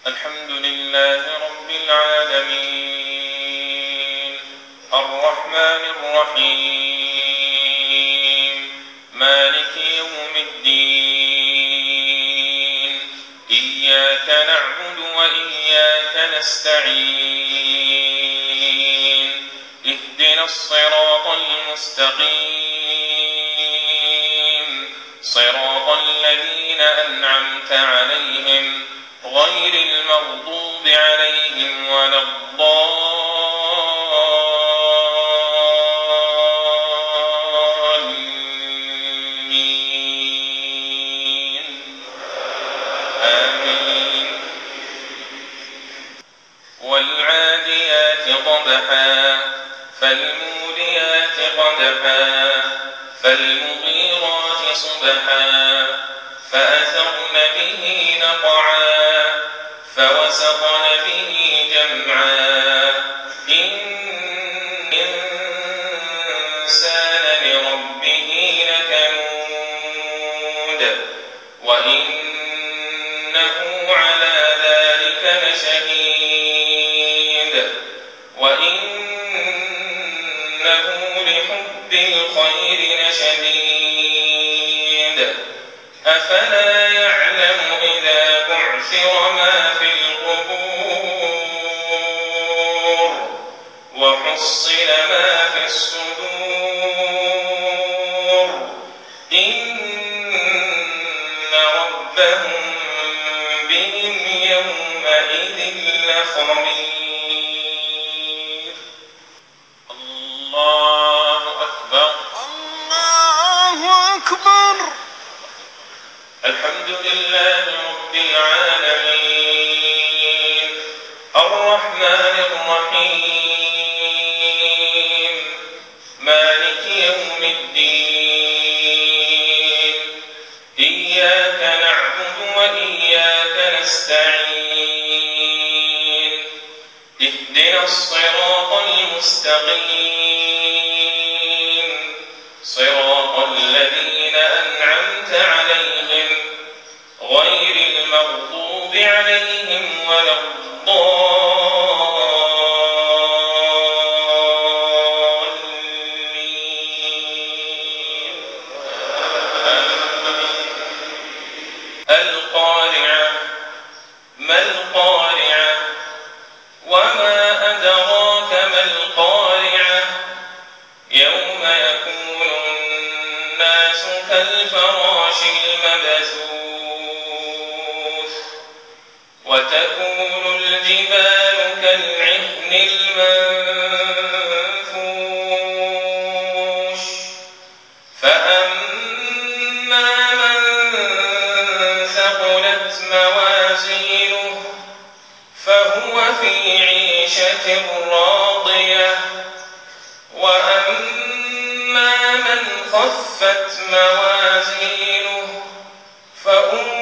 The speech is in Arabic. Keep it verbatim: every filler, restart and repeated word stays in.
الحمد لله رب العالمين الرحمن الرحيم مالك يوم الدين إياك نعبد وإياك نستعين اهدنا الصراط المستقيم صراط الذين أنعمت عليهم غير المغضوب عليهم ولا الضالين آمين. والعاديات ضبحا فالموريات قدحا فالمغيرات صبحا فأثرن به نقعا فوسطن به جمعا إن الإنسان لربه لكنود وإنه على ذلك لشهيد وإنه لحب الخير لشديد أفلا يعلم إذا بعثر ما في القبور وحصل ما في الصدور إن ربهم بهم يومئذ لخبير. الله أكبر الله أكبر. الحمد لله رب العالمين الرحمن الرحيم مالك يوم الدين إياك نعبد وإياك نستعين اهدنا الصراط المستقيم صراط الذين أنعمت عليهم غير المغضوب عليهم ولا الضالين. القارعة ما القارعة وما أدراك ما القارعة يوم يكون الناس كالفراش المبثوث وتكون الجبال كالعهن المنفوش فأما من ثقلت موازينه فهو في عيشة راضية وأما من خفت موازينه فأمه